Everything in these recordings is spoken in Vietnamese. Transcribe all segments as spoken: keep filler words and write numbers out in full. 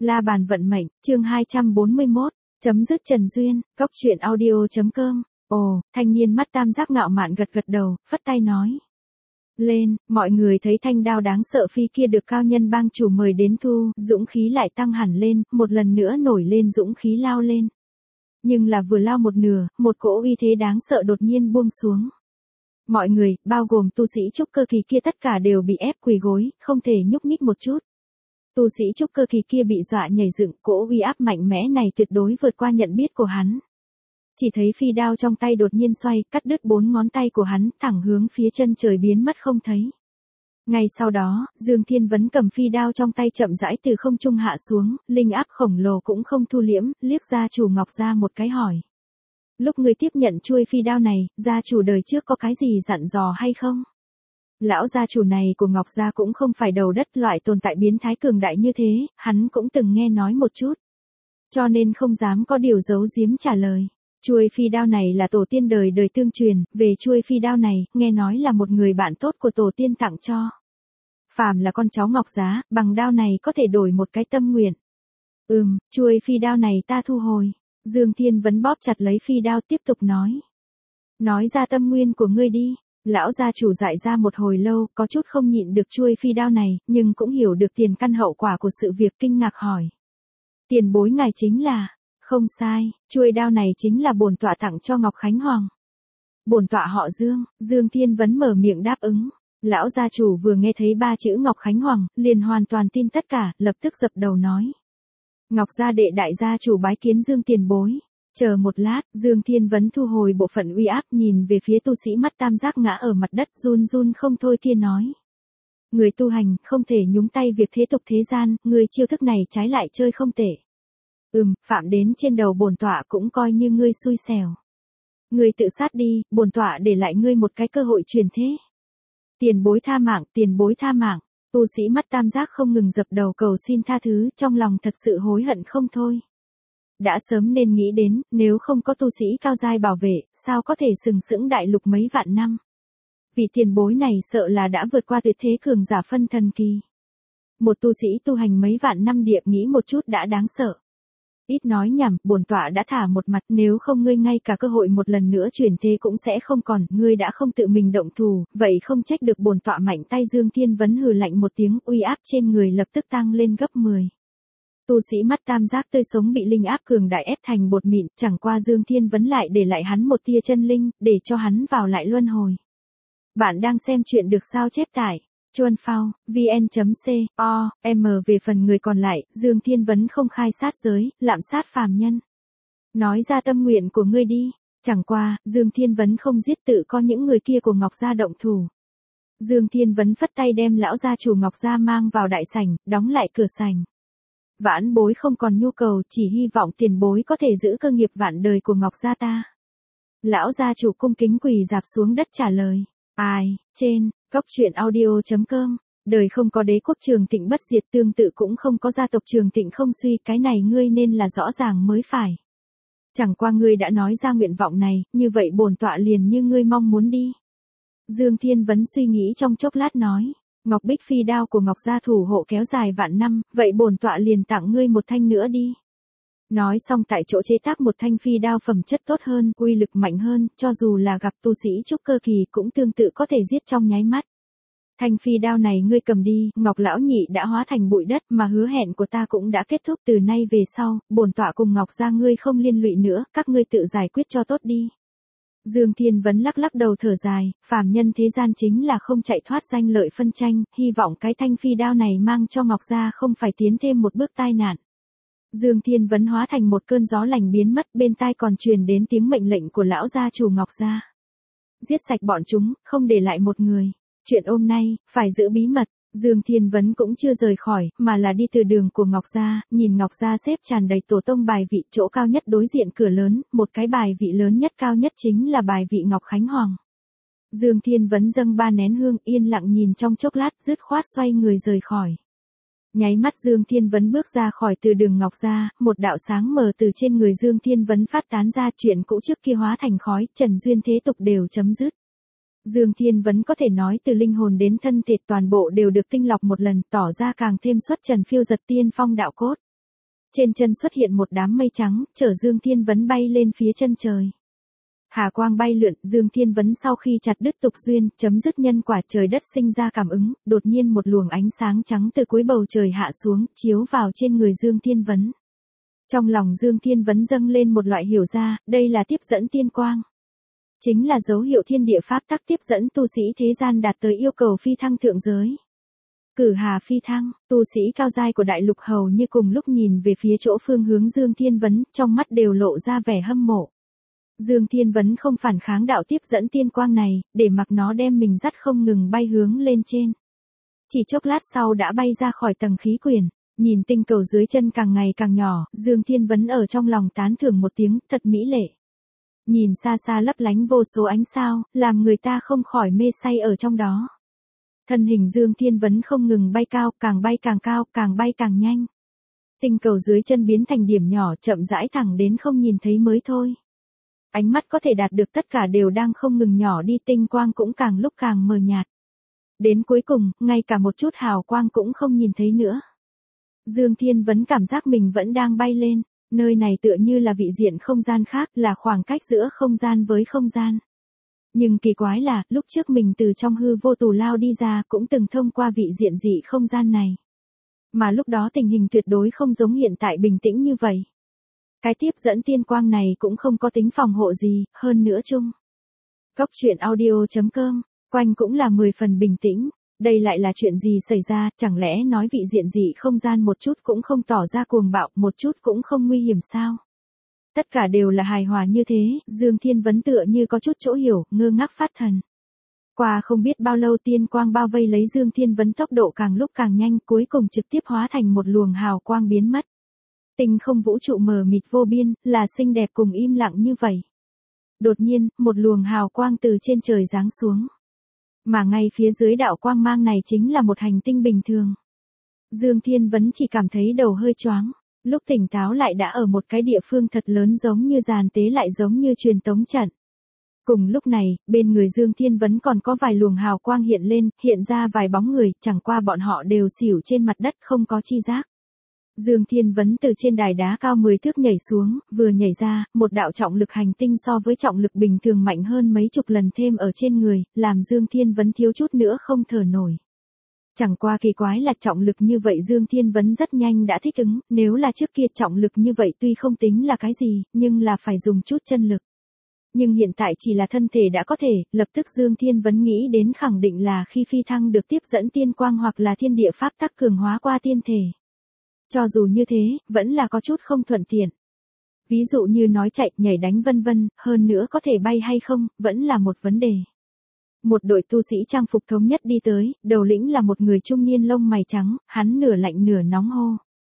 La bàn vận mệnh, chương hai trăm bốn mươi mốt, chấm dứt Trần Duyên, cốc truyện audio chấm com. Ồ, thanh niên mắt tam giác ngạo mạn gật gật đầu, phất tay nói. Lên, mọi người thấy thanh đao đáng sợ phi kia được cao nhân bang chủ mời đến thu, dũng khí lại tăng hẳn lên, một lần nữa nổi lên dũng khí lao lên. Nhưng là vừa lao một nửa, một cỗ uy thế đáng sợ đột nhiên buông xuống. Mọi người, bao gồm tu sĩ trúc cơ kỳ kia tất cả đều bị ép quỳ gối, không thể nhúc nhích một chút. Tu sĩ trúc cơ kỳ kia bị dọa nhảy dựng, cỗ uy áp mạnh mẽ này tuyệt đối vượt qua nhận biết của hắn. Chỉ thấy phi đao trong tay đột nhiên xoay, cắt đứt bốn ngón tay của hắn, thẳng hướng phía chân trời biến mất không thấy. Ngay sau đó, Dương Thiên Vấn cầm phi đao trong tay chậm rãi từ không trung hạ xuống, linh áp khổng lồ cũng không thu liễm, liếc gia chủ Ngọc Gia một cái hỏi. Lúc người tiếp nhận chuôi phi đao này, gia chủ đời trước có cái gì dặn dò hay không? Lão gia chủ này của Ngọc Gia cũng không phải đầu đất loại tồn tại biến thái cường đại như thế, hắn cũng từng nghe nói một chút. Cho nên không dám có điều giấu giếm trả lời. Chuôi phi đao này là tổ tiên đời đời tương truyền, về chuôi phi đao này, nghe nói là một người bạn tốt của tổ tiên tặng cho. Phàm là con cháu Ngọc Giá, bằng đao này có thể đổi một cái tâm nguyện. Ừm, chuôi phi đao này ta thu hồi. Dương Thiên Vấn bóp chặt lấy phi đao tiếp tục nói. Nói ra tâm nguyên của ngươi đi. Lão gia chủ dại ra một hồi lâu, có chút không nhịn được chuôi phi đao này, nhưng cũng hiểu được tiền căn hậu quả của sự việc, kinh ngạc hỏi. Tiền bối ngài chính là... Không sai, chuôi đao này chính là bổn tọa tặng cho Ngọc Khánh Hoàng. Bổn tọa họ Dương, Dương Thiên Vấn mở miệng đáp ứng. Lão gia chủ vừa nghe thấy ba chữ Ngọc Khánh Hoàng, liền hoàn toàn tin tất cả, lập tức dập đầu nói. Ngọc gia đệ đại gia chủ bái kiến Dương tiền bối. Chờ một lát, Dương Thiên Vấn thu hồi bộ phận uy áp nhìn về phía tu sĩ mắt tam giác ngã ở mặt đất run run không thôi kia nói. Người tu hành, không thể nhúng tay việc thế tục thế gian, người chiêu thức này trái lại chơi không tệ. Ừm, phạm đến trên đầu bổn tọa cũng coi như ngươi xui xẻo. Ngươi tự sát đi, bổn tọa để lại ngươi một cái cơ hội truyền thế. Tiền bối tha mạng, tiền bối tha mạng. Tu sĩ mắt tam giác không ngừng dập đầu cầu xin tha thứ, trong lòng thật sự hối hận không thôi. Đã sớm nên nghĩ đến, nếu không có tu sĩ cao giai bảo vệ, sao có thể sừng sững đại lục mấy vạn năm. Vị tiền bối này sợ là đã vượt qua tuyệt thế cường giả phân thần kỳ. Một tu sĩ tu hành mấy vạn năm địa nghĩ một chút đã đáng sợ. Ít nói nhảm, bổn tọa đã thả một mặt, nếu không ngươi ngay cả cơ hội một lần nữa chuyển thế cũng sẽ không còn, ngươi đã không tự mình động thủ, vậy không trách được bổn tọa mạnh tay. Dương Thiên Vấn hừ lạnh một tiếng, uy áp trên người lập tức tăng lên gấp mười. Tu sĩ mắt tam giác tươi sống bị linh áp cường đại ép thành bột mịn, chẳng qua Dương Thiên Vấn lại để lại hắn một tia chân linh, để cho hắn vào lại luân hồi. Bạn đang xem chuyện được sao chép tải. Chuan phao, vn.co, m về phần người còn lại, Dương Thiên Vấn không khai sát giới, lạm sát phàm nhân. Nói ra tâm nguyện của ngươi đi. Chẳng qua, Dương Thiên Vấn không giết tự có những người kia của Ngọc Gia động thủ. Dương Thiên Vấn phất tay đem lão gia chủ Ngọc Gia mang vào đại sảnh, đóng lại cửa sảnh. Vãn bối không còn nhu cầu, chỉ hy vọng tiền bối có thể giữ cơ nghiệp vạn đời của Ngọc Gia ta. Lão gia chủ cung kính quỳ dạp xuống đất trả lời. Ai, trên, cốc truyện audio chấm com, đời không có đế quốc Trường Thịnh bất diệt, tương tự cũng không có gia tộc Trường Thịnh không suy, cái này ngươi nên là rõ ràng mới phải. Chẳng qua ngươi đã nói ra nguyện vọng này, như vậy bổn tọa liền như ngươi mong muốn đi. Dương Thiên Vấn suy nghĩ trong chốc lát nói. Ngọc Bích phi đao của Ngọc Gia thủ hộ kéo dài vạn năm, vậy bổn tọa liền tặng ngươi một thanh nữa đi. Nói xong tại chỗ chế tác một thanh phi đao phẩm chất tốt hơn, uy lực mạnh hơn, cho dù là gặp tu sĩ trúc cơ kỳ cũng tương tự có thể giết trong nháy mắt. Thanh phi đao này ngươi cầm đi, Ngọc lão nhị đã hóa thành bụi đất, mà hứa hẹn của ta cũng đã kết thúc, từ nay về sau, bổn tọa cùng Ngọc Gia ngươi không liên lụy nữa, các ngươi tự giải quyết cho tốt đi. Dương Thiên Vấn lắc lắc đầu thở dài, phàm nhân thế gian chính là không chạy thoát danh lợi phân tranh, hy vọng cái thanh phi đao này mang cho Ngọc Gia không phải tiến thêm một bước tai nạn. Dương Thiên Vấn hóa thành một cơn gió lành biến mất, bên tai còn truyền đến tiếng mệnh lệnh của lão gia chủ Ngọc Gia. Giết sạch bọn chúng, không để lại một người. Chuyện hôm nay, phải giữ bí mật. Dương Thiên Vấn cũng chưa rời khỏi, mà là đi từ đường của Ngọc Gia, nhìn Ngọc Gia xếp tràn đầy tổ tông bài vị, chỗ cao nhất đối diện cửa lớn, một cái bài vị lớn nhất cao nhất chính là bài vị Ngọc Khánh Hoàng. Dương Thiên Vấn dâng ba nén hương, yên lặng nhìn trong chốc lát, dứt khoát xoay người rời khỏi. Nháy mắt Dương Thiên Vấn bước ra khỏi từ đường Ngọc Gia, một đạo sáng mờ từ trên người Dương Thiên Vấn phát tán ra, chuyện cũ trước kia hóa thành khói, trần duyên thế tục đều chấm dứt. Dương Thiên Vấn có thể nói từ linh hồn đến thân thể toàn bộ đều được tinh lọc một lần, tỏ ra càng thêm xuất trần phiêu giật tiên phong đạo cốt. Trên chân xuất hiện một đám mây trắng, chở Dương Thiên Vấn bay lên phía chân trời. Hà quang bay lượn, Dương Thiên Vấn sau khi chặt đứt tục duyên, chấm dứt nhân quả, trời đất sinh ra cảm ứng, đột nhiên một luồng ánh sáng trắng từ cuối bầu trời hạ xuống, chiếu vào trên người Dương Thiên Vấn. Trong lòng Dương Thiên Vấn dâng lên một loại hiểu ra, đây là tiếp dẫn tiên quang. Chính là dấu hiệu thiên địa pháp tắc tiếp dẫn tu sĩ thế gian đạt tới yêu cầu phi thăng thượng giới. Cử hà phi thăng, tu sĩ cao giai của đại lục hầu như cùng lúc nhìn về phía chỗ phương hướng Dương Thiên Vấn, trong mắt đều lộ ra vẻ hâm mộ. Dương Thiên Vấn không phản kháng đạo tiếp dẫn tiên quang này, để mặc nó đem mình dắt không ngừng bay hướng lên trên. Chỉ chốc lát sau đã bay ra khỏi tầng khí quyển, nhìn tinh cầu dưới chân càng ngày càng nhỏ, Dương Thiên Vấn ở trong lòng tán thưởng một tiếng, thật mỹ lệ. Nhìn xa xa lấp lánh vô số ánh sao, làm người ta không khỏi mê say ở trong đó. Thân hình Dương Thiên Vấn không ngừng bay cao, càng bay càng cao, càng bay càng nhanh. Tinh cầu dưới chân biến thành điểm nhỏ, chậm rãi thẳng đến không nhìn thấy mới thôi. Ánh mắt có thể đạt được tất cả đều đang không ngừng nhỏ đi, tinh quang cũng càng lúc càng mờ nhạt. Đến cuối cùng, ngay cả một chút hào quang cũng không nhìn thấy nữa. Dương Thiên Vấn cảm giác mình vẫn đang bay lên, nơi này tựa như là vị diện không gian khác, là khoảng cách giữa không gian với không gian. Nhưng kỳ quái là, lúc trước mình từ trong hư vô tù lao đi ra cũng từng thông qua vị diện dị không gian này. Mà lúc đó tình hình tuyệt đối không giống hiện tại bình tĩnh như vậy. Cái tiếp dẫn tiên quang này cũng không có tính phòng hộ gì, hơn nữa chung. Góc truyện audio chấm com, quanh cũng là mười phần bình tĩnh. Đây lại là chuyện gì xảy ra, chẳng lẽ nói vị diện dị không gian một chút cũng không tỏ ra cuồng bạo, một chút cũng không nguy hiểm sao? Tất cả đều là hài hòa như thế, Dương Thiên Vấn tựa như có chút chỗ hiểu, ngơ ngác phát thần. Qua không biết bao lâu tiên quang bao vây lấy Dương Thiên Vấn, tốc độ càng lúc càng nhanh, cuối cùng trực tiếp hóa thành một luồng hào quang biến mất. Tinh không vũ trụ mờ mịt vô biên, là xinh đẹp cùng im lặng như vậy. Đột nhiên, một luồng hào quang từ trên trời giáng xuống. Mà ngay phía dưới đạo quang mang này chính là một hành tinh bình thường. Dương Thiên Vấn chỉ cảm thấy đầu hơi choáng. Lúc tỉnh táo lại đã ở một cái địa phương thật lớn, giống như giàn tế lại giống như truyền tống trận. Cùng lúc này, bên người Dương Thiên Vấn còn có vài luồng hào quang hiện lên, hiện ra vài bóng người, chẳng qua bọn họ đều xỉu trên mặt đất không có chi giác. Dương Thiên Vấn từ trên đài đá cao mười thước nhảy xuống, vừa nhảy ra, một đạo trọng lực hành tinh so với trọng lực bình thường mạnh hơn mấy chục lần thêm ở trên người, làm Dương Thiên Vấn thiếu chút nữa không thở nổi. Chẳng qua kỳ quái là trọng lực như vậy Dương Thiên Vấn rất nhanh đã thích ứng, nếu là trước kia trọng lực như vậy tuy không tính là cái gì, nhưng là phải dùng chút chân lực. Nhưng hiện tại chỉ là thân thể đã có thể, lập tức Dương Thiên Vấn nghĩ đến khẳng định là khi phi thăng được tiếp dẫn tiên quang hoặc là thiên địa pháp tắc cường hóa qua tiên thể. Cho dù như thế, vẫn là có chút không thuận tiện. Ví dụ như nói chạy, nhảy đánh vân vân, hơn nữa có thể bay hay không, vẫn là một vấn đề. Một đội tu sĩ trang phục thống nhất đi tới, đầu lĩnh là một người trung niên lông mày trắng, hắn nửa lạnh nửa nóng hô.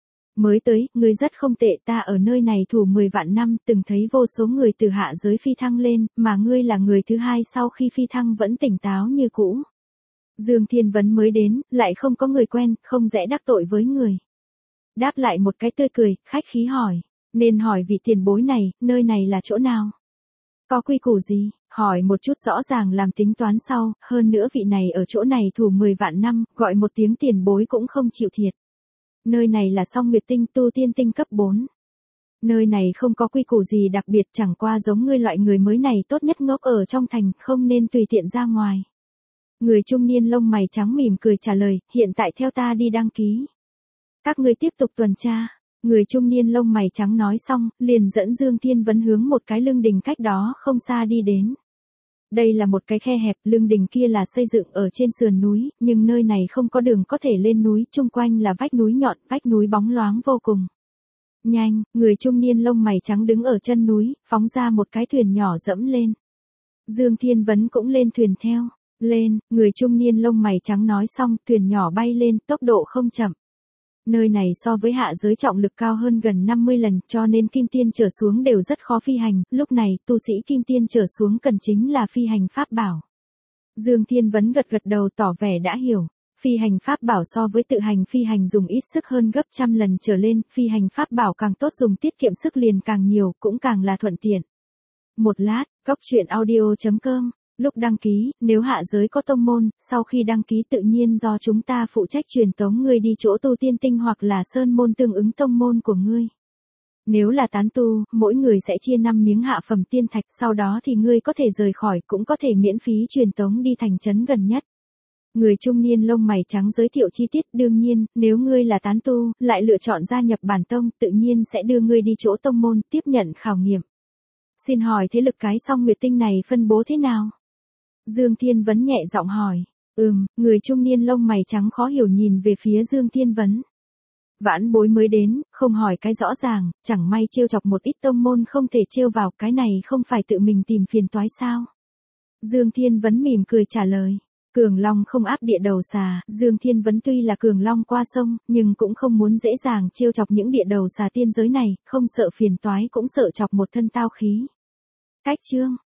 Mới tới, ngươi rất không tệ, ta ở nơi này thủ mười vạn năm, từng thấy vô số người từ hạ giới phi thăng lên, mà ngươi là người thứ hai sau khi phi thăng vẫn tỉnh táo như cũ. Dương Thiên Vấn mới đến, lại không có người quen, không dễ đắc tội với người. Đáp lại một cái tươi cười, khách khí hỏi, nên hỏi vị tiền bối này, nơi này là chỗ nào? Có quy củ gì? Hỏi một chút rõ ràng làm tính toán sau, hơn nữa vị này ở chỗ này thủ mười vạn năm, gọi một tiếng tiền bối cũng không chịu thiệt. Nơi này là Song Nguyệt Tinh, tu tiên tinh cấp bốn. Nơi này không có quy củ gì đặc biệt, chẳng qua giống ngươi loại người mới này tốt nhất ngốc ở trong thành, không nên tùy tiện ra ngoài. Người trung niên lông mày trắng mỉm cười trả lời, hiện tại theo ta đi đăng ký. Các ngươi tiếp tục tuần tra. Người trung niên lông mày trắng nói xong, liền dẫn Dương Thiên Vấn hướng một cái lưng đình cách đó không xa đi đến. Đây là một cái khe hẹp, lưng đình kia là xây dựng ở trên sườn núi, nhưng nơi này không có đường có thể lên núi, chung quanh là vách núi nhọn, vách núi bóng loáng vô cùng. Nhanh, người trung niên lông mày trắng đứng ở chân núi, phóng ra một cái thuyền nhỏ dẫm lên. Dương Thiên Vấn cũng lên thuyền theo. Lên, người trung niên lông mày trắng nói xong, thuyền nhỏ bay lên, tốc độ không chậm. Nơi này so với hạ giới trọng lực cao hơn gần năm mươi lần, cho nên kim tiên trở xuống đều rất khó phi hành, lúc này tu sĩ kim tiên trở xuống cần chính là phi hành pháp bảo. Dương Thiên Vấn gật gật đầu tỏ vẻ đã hiểu, phi hành pháp bảo so với tự hành phi hành dùng ít sức hơn gấp trăm lần trở lên, phi hành pháp bảo càng tốt dùng tiết kiệm sức liền càng nhiều, cũng càng là thuận tiện. Một lát, góc truyện audio chấm com Lúc đăng ký, nếu hạ giới có tông môn, sau khi đăng ký tự nhiên do chúng ta phụ trách truyền tống ngươi đi chỗ tu tiên tinh hoặc là sơn môn tương ứng tông môn của ngươi. Nếu là tán tu, mỗi người sẽ chia năm miếng hạ phẩm tiên thạch, sau đó thì ngươi có thể rời khỏi, cũng có thể miễn phí truyền tống đi thành trấn gần nhất. Người trung niên lông mày trắng giới thiệu chi tiết, đương nhiên, nếu ngươi là tán tu, lại lựa chọn gia nhập bản tông, tự nhiên sẽ đưa ngươi đi chỗ tông môn, tiếp nhận khảo nghiệm. Xin hỏi thế lực cái Song Nguyệt Tinh này phân bố thế nào? Dương Thiên Vấn nhẹ giọng hỏi. Ừm, người trung niên lông mày trắng khó hiểu nhìn về phía Dương Thiên Vấn. Vãn bối mới đến, không hỏi cái rõ ràng, chẳng may trêu chọc một ít tông môn không thể trêu vào, cái này không phải tự mình tìm phiền toái sao? Dương Thiên Vấn mỉm cười trả lời. Cường Long không áp địa đầu xà, Dương Thiên Vấn tuy là Cường Long qua sông, nhưng cũng không muốn dễ dàng trêu chọc những địa đầu xà tiên giới này, không sợ phiền toái cũng sợ chọc một thân tao khí. Cách chương